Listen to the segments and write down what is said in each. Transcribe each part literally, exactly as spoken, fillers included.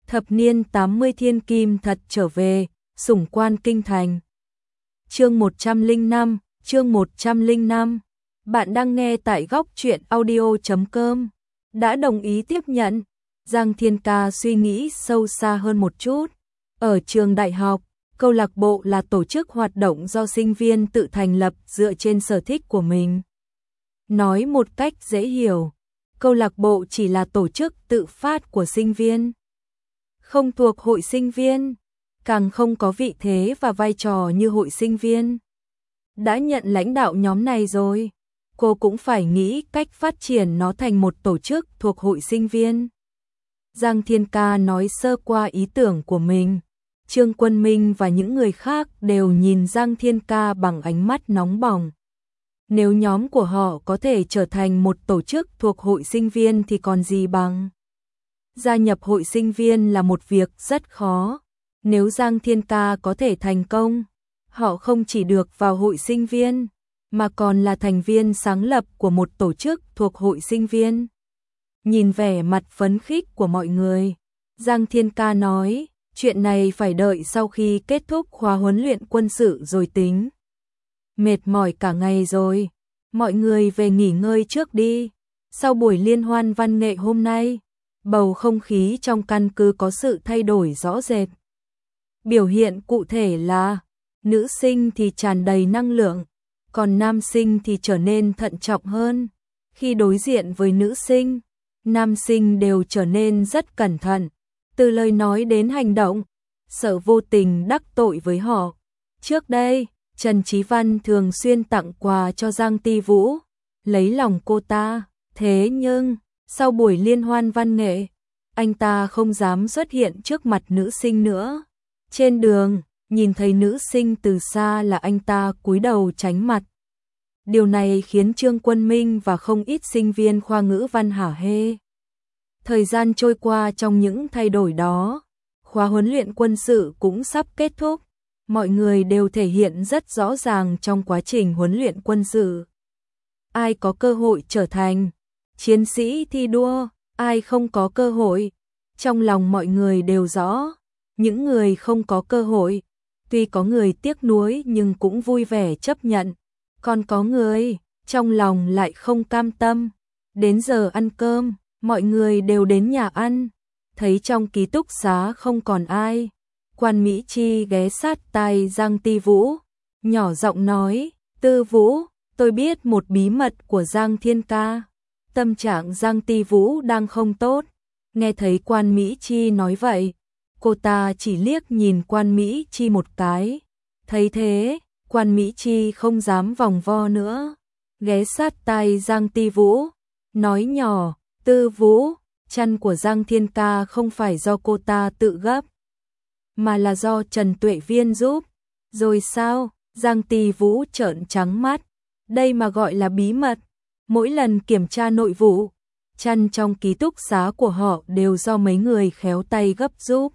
Thập niên tám mươi thiên kim thật trở về, sủng quan kinh thành. Chương một trăm lẻ năm, chương một trăm lẻ năm. Bạn đang nghe tại góc truyện audio chấm com. Đã đồng ý tiếp nhận, Giang Thiên Ca suy nghĩ sâu xa hơn một chút. Ở trường đại học, câu lạc bộ là tổ chức hoạt động do sinh viên tự thành lập dựa trên sở thích của mình. Nói một cách dễ hiểu, câu lạc bộ chỉ là tổ chức tự phát của sinh viên, không thuộc hội sinh viên, càng không có vị thế và vai trò như hội sinh viên. Đã nhận lãnh đạo nhóm này rồi, cô cũng phải nghĩ cách phát triển nó thành một tổ chức thuộc hội sinh viên. Giang Thiên Ca nói sơ qua ý tưởng của mình. Trương Quân Minh và những người khác đều nhìn Giang Thiên Ca bằng ánh mắt nóng bỏng. Nếu nhóm của họ có thể trở thành một tổ chức thuộc hội sinh viên thì còn gì bằng. Gia nhập hội sinh viên là một việc rất khó. Nếu Giang Thiên Ca có thể thành công, họ không chỉ được vào hội sinh viên, mà còn là thành viên sáng lập của một tổ chức thuộc hội sinh viên. Nhìn vẻ mặt phấn khích của mọi người, Giang Thiên Ca nói, chuyện này phải đợi sau khi kết thúc khóa huấn luyện quân sự rồi tính. Mệt mỏi cả ngày rồi, mọi người về nghỉ ngơi trước đi. Sau buổi liên hoan văn nghệ hôm nay, bầu không khí trong căn cứ có sự thay đổi rõ rệt. Biểu hiện cụ thể là, nữ sinh thì tràn đầy năng lượng, còn nam sinh thì trở nên thận trọng hơn. Khi đối diện với nữ sinh, nam sinh đều trở nên rất cẩn thận, từ lời nói đến hành động, sợ vô tình đắc tội với họ. Trước đây, Trần Chí Văn thường xuyên tặng quà cho Giang Ti Vũ, lấy lòng cô ta. Thế nhưng, sau buổi liên hoan văn nghệ, anh ta không dám xuất hiện trước mặt nữ sinh nữa. Trên đường, nhìn thấy nữ sinh từ xa là anh ta cúi đầu tránh mặt. Điều này khiến Trương Quân Minh và không ít sinh viên khoa ngữ văn hả hê. Thời gian trôi qua trong những thay đổi đó, khóa huấn luyện quân sự cũng sắp kết thúc. Mọi người đều thể hiện rất rõ ràng trong quá trình huấn luyện quân sự. Ai có cơ hội trở thành chiến sĩ thi đua, ai không có cơ hội. Trong lòng mọi người đều rõ, những người không có cơ hội, tuy có người tiếc nuối nhưng cũng vui vẻ chấp nhận. Còn có người, trong lòng lại không cam tâm. Đến giờ ăn cơm, mọi người đều đến nhà ăn, thấy trong ký túc xá không còn ai. Quan Mỹ Chi ghé sát tai Giang Ti Vũ, nhỏ giọng nói, Tư Vũ, tôi biết một bí mật của Giang Thiên Ca. Tâm trạng Giang Ti Vũ đang không tốt, nghe thấy Quan Mỹ Chi nói vậy, cô ta chỉ liếc nhìn Quan Mỹ Chi một cái. Thấy thế, Quan Mỹ Chi không dám vòng vo nữa, ghé sát tai Giang Ti Vũ, nói nhỏ, Tư Vũ, chăn của Giang Thiên Ca không phải do cô ta tự gấp, mà là do Trần Tuệ Viên giúp. Rồi sao? Giang Ti Vũ trợn trắng mắt. Đây mà gọi là bí mật. Mỗi lần kiểm tra nội vụ, chăn trong ký túc xá của họ đều do mấy người khéo tay gấp giúp.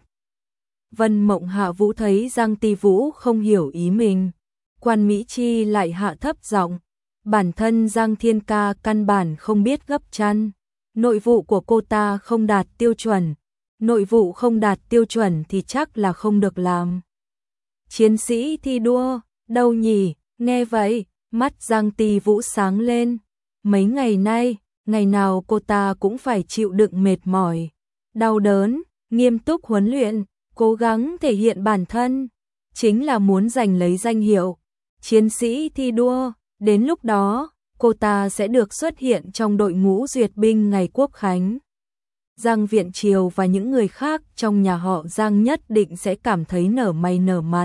Vân Mộng Hạ Vũ thấy Giang Ti Vũ không hiểu ý mình, Quan Mỹ Chi lại hạ thấp giọng, bản thân Giang Thiên Ca căn bản không biết gấp chăn. Nội vụ của cô ta không đạt tiêu chuẩn. Nội vụ không đạt tiêu chuẩn thì chắc là không được làm chiến sĩ thi đua, đâu nhỉ? Nghe vậy, mắt Giang Ti Vũ sáng lên. Mấy ngày nay, ngày nào cô ta cũng phải chịu đựng mệt mỏi, đau đớn, nghiêm túc huấn luyện, cố gắng thể hiện bản thân, chính là muốn giành lấy danh hiệu chiến sĩ thi đua. Đến lúc đó, cô ta sẽ được xuất hiện trong đội ngũ duyệt binh ngày Quốc khánh. Giang Viễn Triều và những người khác trong nhà họ Giang nhất định sẽ cảm thấy nở mày nở mặt.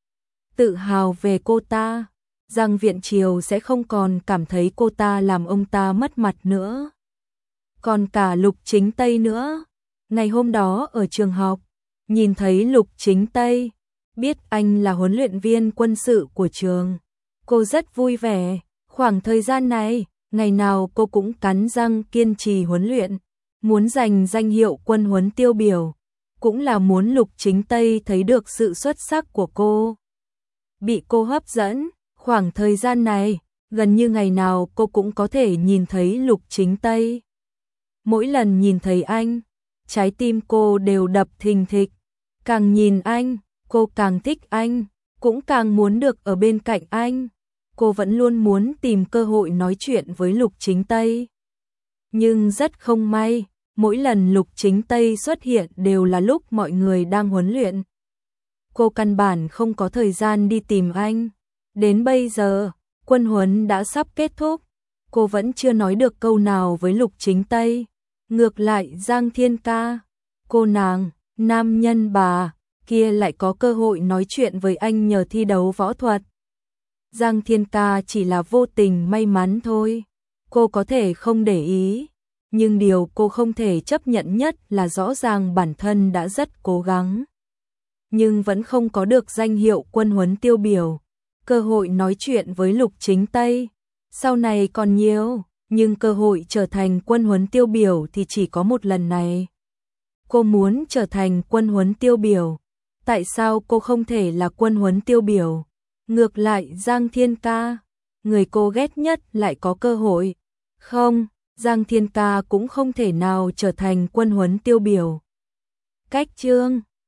Tự hào về cô ta, Giang Viễn Triều sẽ không còn cảm thấy cô ta làm ông ta mất mặt nữa. Còn cả Lục Chính Tây nữa. Ngày hôm đó ở trường học, nhìn thấy Lục Chính Tây, biết anh là huấn luyện viên quân sự của trường. Cô rất vui vẻ, khoảng thời gian này, ngày nào cô cũng cắn răng kiên trì huấn luyện. Muốn giành danh hiệu quân huấn tiêu biểu, cũng là muốn Lục Chính Tây thấy được sự xuất sắc của cô. Bị cô hấp dẫn, khoảng thời gian này, gần như ngày nào cô cũng có thể nhìn thấy Lục Chính Tây. Mỗi lần nhìn thấy anh, trái tim cô đều đập thình thịch. Càng nhìn anh, cô càng thích anh, cũng càng muốn được ở bên cạnh anh. Cô vẫn luôn muốn tìm cơ hội nói chuyện với Lục Chính Tây. Nhưng rất không may, mỗi lần Lục Chính Tây xuất hiện đều là lúc mọi người đang huấn luyện. Cô căn bản không có thời gian đi tìm anh. Đến bây giờ, quân huấn đã sắp kết thúc, cô vẫn chưa nói được câu nào với Lục Chính Tây. Ngược lại Giang Thiên Ca, cô nàng, nam nhân bà, kia lại có cơ hội nói chuyện với anh nhờ thi đấu võ thuật. Giang Thiên Ca chỉ là vô tình may mắn thôi, cô có thể không để ý, nhưng điều cô không thể chấp nhận nhất là rõ ràng bản thân đã rất cố gắng, nhưng vẫn không có được danh hiệu quân huấn tiêu biểu. Cơ hội nói chuyện với Lục Chính Tây, sau này còn nhiều, nhưng cơ hội trở thành quân huấn tiêu biểu thì chỉ có một lần này. Cô muốn trở thành quân huấn tiêu biểu, tại sao cô không thể là quân huấn tiêu biểu? Ngược lại Giang Thiên Ca, người cô ghét nhất lại có cơ hội. Không, Giang Thiên Ca cũng không thể nào trở thành quân huấn tiêu biểu. Cách chương